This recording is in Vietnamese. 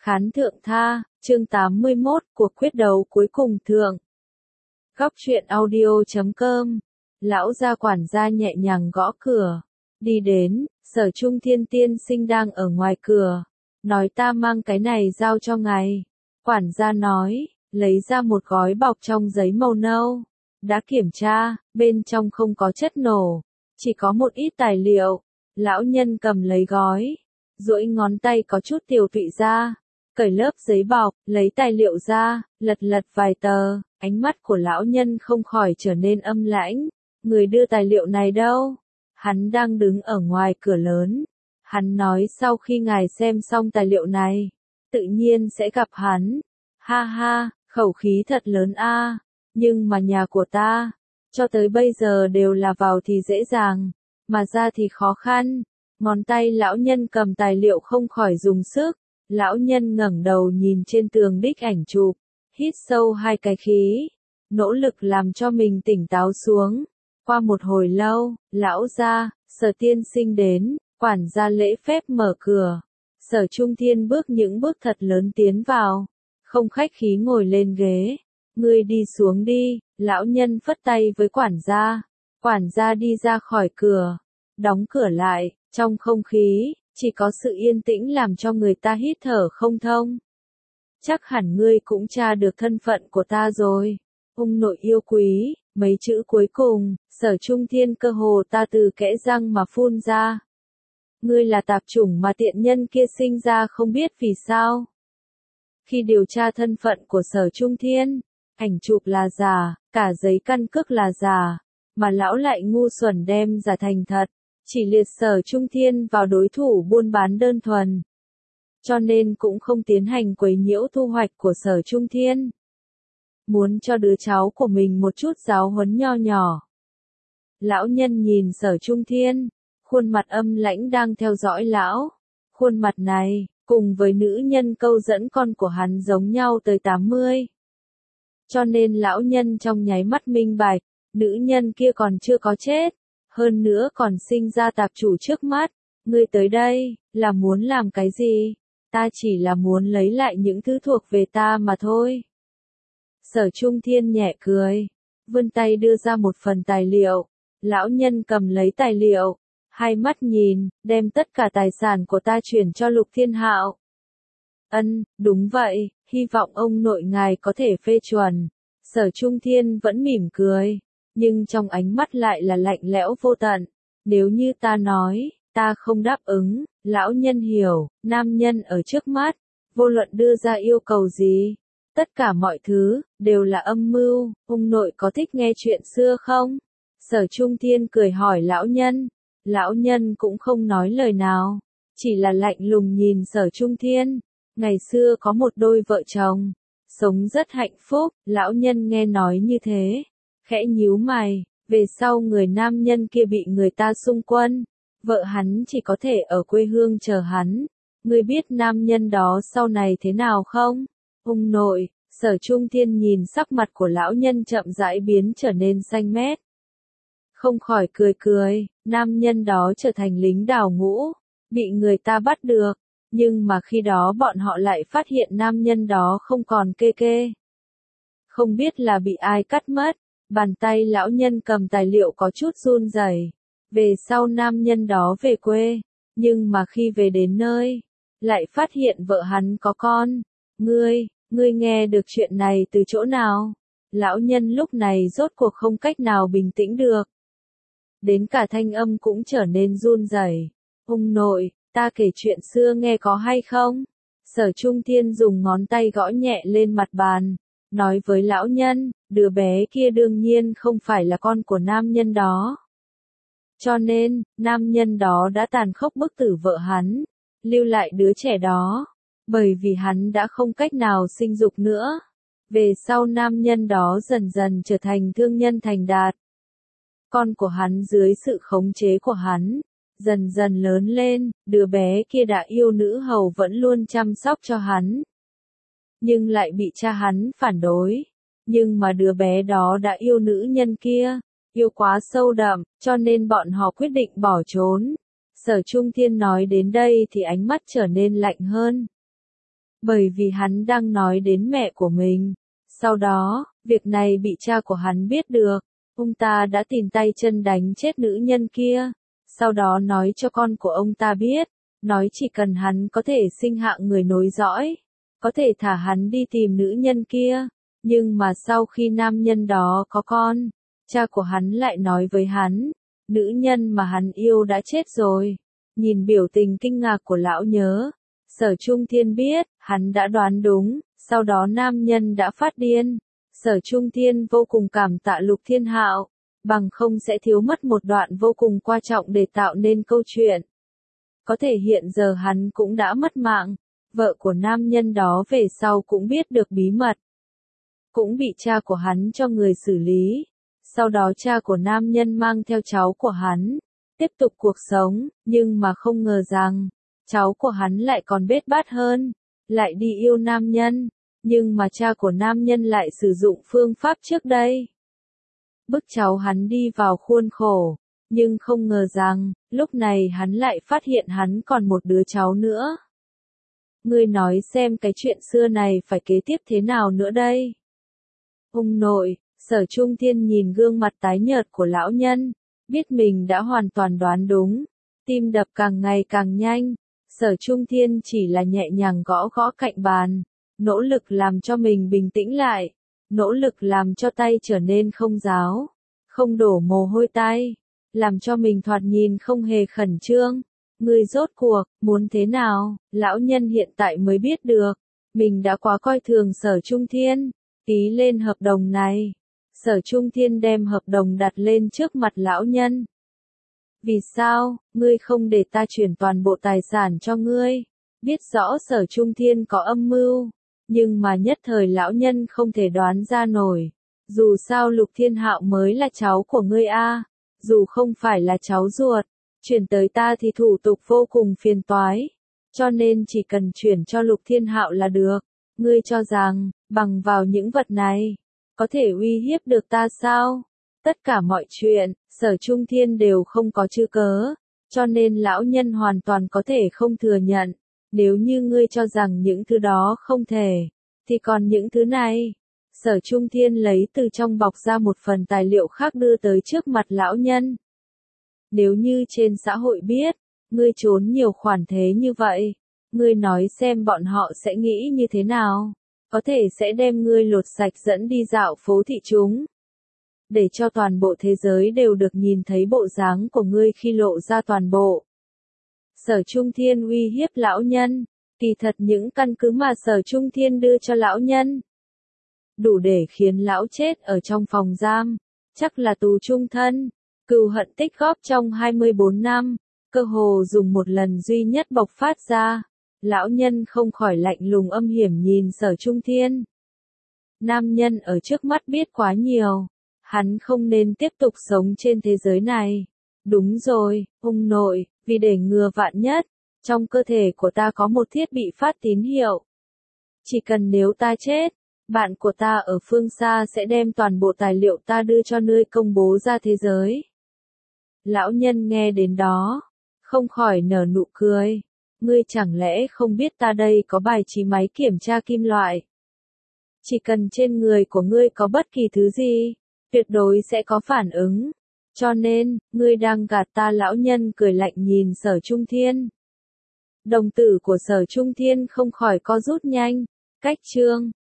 Khán thượng tha, chương 81, cuộc quyết đấu cuối cùng thượng. Góc truyện audio.com. Lão gia quản gia nhẹ nhàng gõ cửa. Đi đến, Sở Trung Thiên tiên sinh đang ở ngoài cửa. Nói ta mang cái này giao cho ngài. Quản gia nói, lấy ra một gói bọc trong giấy màu nâu. Đã kiểm tra, bên trong không có chất nổ. Chỉ có một ít tài liệu. Lão nhân cầm lấy gói. Duỗi ngón tay có chút tiểu tụy ra. Cởi lớp giấy bọc, lấy tài liệu ra, lật vài tờ, ánh mắt của lão nhân không khỏi trở nên âm lãnh. Người đưa tài liệu này đâu? Hắn đang đứng ở ngoài cửa lớn. Hắn nói sau khi ngài xem xong tài liệu này, tự nhiên sẽ gặp hắn. Ha ha, khẩu khí thật lớn a. Nhưng mà nhà của ta, cho tới bây giờ đều là vào thì dễ dàng, mà ra thì khó khăn. Ngón tay lão nhân cầm tài liệu không khỏi dùng sức. Lão nhân ngẩng đầu nhìn trên tường đích ảnh chụp, hít sâu hai cái khí, nỗ lực làm cho mình tỉnh táo xuống. Qua một hồi lâu, lão gia, Sở tiên sinh đến, quản gia lễ phép mở cửa. Sở Trung Thiên bước những bước thật lớn tiến vào, không khách khí ngồi lên ghế. Ngươi đi xuống đi, lão nhân phất tay với quản gia. Quản gia đi ra khỏi cửa, đóng cửa lại, trong không khí chỉ có sự yên tĩnh làm cho người ta hít thở không thông. Chắc hẳn ngươi cũng tra được thân phận của ta rồi. Ông nội yêu quý, mấy chữ cuối cùng, Sở Trung Thiên cơ hồ ta từ kẽ răng mà phun ra. Ngươi là tạp chủng mà tiện nhân kia sinh ra không biết vì sao. Khi điều tra thân phận của Sở Trung Thiên, ảnh chụp là giả, cả giấy căn cước là giả, mà lão lại ngu xuẩn đem giả thành thật. Chỉ liệt Sở Trung Thiên vào đối thủ buôn bán đơn thuần. Cho nên cũng không tiến hành quấy nhiễu thu hoạch của Sở Trung Thiên. Muốn cho đứa cháu của mình một chút giáo huấn nho nhỏ. Lão nhân nhìn Sở Trung Thiên, khuôn mặt âm lãnh đang theo dõi lão. Khuôn mặt này, cùng với nữ nhân câu dẫn con của hắn giống nhau tới 80. Cho nên lão nhân trong nháy mắt minh bạch, nữ nhân kia còn chưa có chết. Hơn nữa còn sinh ra tạp chủ trước mắt. Ngươi tới đây, là muốn làm cái gì? Ta chỉ là muốn lấy lại những thứ thuộc về ta mà thôi. Sở Trung Thiên nhẹ cười, vươn tay đưa ra một phần tài liệu. Lão nhân cầm lấy tài liệu, hai mắt nhìn, đem tất cả tài sản của ta chuyển cho Lục Thiên Hạo. Đúng vậy, hy vọng ông nội ngài có thể phê chuẩn. Sở Trung Thiên vẫn mỉm cười. Nhưng trong ánh mắt lại là lạnh lẽo vô tận. Nếu như ta nói, ta không đáp ứng, lão nhân hiểu, nam nhân ở trước mắt, vô luận đưa ra yêu cầu gì, tất cả mọi thứ, đều là âm mưu. Ông nội có thích nghe chuyện xưa không? Sở Trung Thiên cười hỏi lão nhân. Lão nhân cũng không nói lời nào, chỉ là lạnh lùng nhìn Sở Trung Thiên. Ngày xưa có một đôi vợ chồng, sống rất hạnh phúc. Lão nhân nghe nói như thế, khẽ nhíu mày, về sau người nam nhân kia bị người ta xung quân, vợ hắn chỉ có thể ở quê hương chờ hắn. Ngươi biết nam nhân đó sau này thế nào không? Ông nội, Sở Trung Thiên nhìn sắc mặt của lão nhân chậm rãi biến trở nên xanh mét. Không khỏi cười, nam nhân đó trở thành lính đào ngũ, bị người ta bắt được, nhưng mà khi đó bọn họ lại phát hiện nam nhân đó không còn kê. Không biết là bị ai cắt mất. Bàn tay lão nhân cầm tài liệu có chút run rẩy. Về sau nam nhân đó về quê, nhưng mà khi về đến nơi, lại phát hiện vợ hắn có con. Ngươi nghe được chuyện này từ chỗ nào? Lão nhân lúc này rốt cuộc không cách nào bình tĩnh được. Đến cả thanh âm cũng trở nên run rẩy. Ông nội, ta kể chuyện xưa nghe có hay không? Sở Trung Thiên dùng ngón tay gõ nhẹ lên mặt bàn. Nói với lão nhân, đứa bé kia đương nhiên không phải là con của nam nhân đó. Cho nên, nam nhân đó đã tàn khốc bức tử vợ hắn, lưu lại đứa trẻ đó, bởi vì hắn đã không cách nào sinh dục nữa. Về sau nam nhân đó dần dần trở thành thương nhân thành đạt. Con của hắn dưới sự khống chế của hắn, dần dần lớn lên, đứa bé kia đã yêu nữ hầu vẫn luôn chăm sóc cho hắn. Nhưng lại bị cha hắn phản đối. Nhưng mà đứa bé đó đã yêu nữ nhân kia, yêu quá sâu đậm, cho nên bọn họ quyết định bỏ trốn. Sở Trung Thiên nói đến đây thì ánh mắt trở nên lạnh hơn. bởi vì hắn đang nói đến mẹ của mình. Sau đó, việc này bị cha của hắn biết được, ông ta đã tìm tay chân đánh chết nữ nhân kia, sau đó nói cho con của ông ta biết, nói chỉ cần hắn có thể sinh hạng người nối dõi, có thể thả hắn đi tìm nữ nhân kia. Nhưng mà sau khi nam nhân đó có con, cha của hắn lại nói với hắn, nữ nhân mà hắn yêu đã chết rồi. Nhìn biểu tình kinh ngạc của lão nhớ, Sở Trung Thiên biết, hắn đã đoán đúng, sau đó nam nhân đã phát điên. Sở Trung Thiên vô cùng cảm tạ Lục Thiên Hạo, bằng không sẽ thiếu mất một đoạn vô cùng quan trọng để tạo nên câu chuyện. Có thể hiện giờ hắn cũng đã mất mạng, vợ của nam nhân đó về sau cũng biết được bí mật. Cũng bị cha của hắn cho người xử lý. Sau đó cha của nam nhân mang theo cháu của hắn, tiếp tục cuộc sống, nhưng mà không ngờ rằng, cháu của hắn lại còn bết bát hơn, lại đi yêu nam nhân, nhưng mà cha của nam nhân lại sử dụng phương pháp trước đây. Bức cháu hắn đi vào khuôn khổ, nhưng không ngờ rằng, lúc này hắn lại phát hiện hắn còn một đứa cháu nữa. Ngươi nói xem cái chuyện xưa này phải kế tiếp thế nào nữa đây? Ông nội, Sở Trung Thiên nhìn gương mặt tái nhợt của lão nhân, biết mình đã hoàn toàn đoán đúng, tim đập càng ngày càng nhanh. Sở Trung Thiên chỉ là nhẹ nhàng gõ gõ cạnh bàn, nỗ lực làm cho mình bình tĩnh lại, nỗ lực làm cho tay trở nên không ráo, không đổ mồ hôi tay, làm cho mình thoạt nhìn không hề khẩn trương. Ngươi rốt cuộc, muốn thế nào? Lão nhân hiện tại mới biết được, mình đã quá coi thường Sở Trung Thiên, ký lên hợp đồng này. Sở Trung Thiên đem hợp đồng đặt lên trước mặt lão nhân. Vì sao, ngươi không để ta chuyển toàn bộ tài sản cho ngươi? Biết rõ Sở Trung Thiên có âm mưu, nhưng mà nhất thời lão nhân không thể đoán ra nổi. Dù sao Lục Thiên Hạo mới là cháu của ngươi a, dù không phải là cháu ruột, chuyển tới ta thì thủ tục vô cùng phiền toái, cho nên chỉ cần chuyển cho Lục Thiên Hạo là được. Ngươi cho rằng, bằng vào những vật này, có thể uy hiếp được ta sao? Tất cả mọi chuyện, Sở Trung Thiên đều không có chứng cớ, cho nên lão nhân hoàn toàn có thể không thừa nhận. Nếu như ngươi cho rằng những thứ đó không thể, thì còn những thứ này. Sở Trung Thiên lấy từ trong bọc ra một phần tài liệu khác đưa tới trước mặt lão nhân. Nếu như trên xã hội biết, ngươi trốn nhiều khoản thế như vậy, ngươi nói xem bọn họ sẽ nghĩ như thế nào? Có thể sẽ đem ngươi lột sạch dẫn đi dạo phố thị chúng. Để cho toàn bộ thế giới đều được nhìn thấy bộ dáng của ngươi khi lộ ra toàn bộ. Sở Trung Thiên uy hiếp lão nhân, kỳ thật những căn cứ mà Sở Trung Thiên đưa cho lão nhân, đủ để khiến lão chết ở trong phòng giam, chắc là tù chung thân, cừu hận tích góp trong 24 năm, cơ hồ dùng một lần duy nhất bộc phát ra. Lão nhân không khỏi lạnh lùng âm hiểm nhìn Sở Trung Thiên. Nam nhân ở trước mắt biết quá nhiều, hắn không nên tiếp tục sống trên thế giới này. Đúng rồi, ông nội, vì để ngừa vạn nhất, trong cơ thể của ta có một thiết bị phát tín hiệu. Chỉ cần nếu ta chết, bạn của ta ở phương xa sẽ đem toàn bộ tài liệu ta đưa cho nơi công bố ra thế giới. Lão nhân nghe đến đó, không khỏi nở nụ cười. Ngươi chẳng lẽ không biết ta đây có bài trí máy kiểm tra kim loại? Chỉ cần trên người của ngươi có bất kỳ thứ gì, tuyệt đối sẽ có phản ứng. Cho nên, ngươi đang gạt ta. Lão nhân cười lạnh nhìn Sở Trung Thiên. Đồng tử của Sở Trung Thiên không khỏi co rút nhanh. Cách chương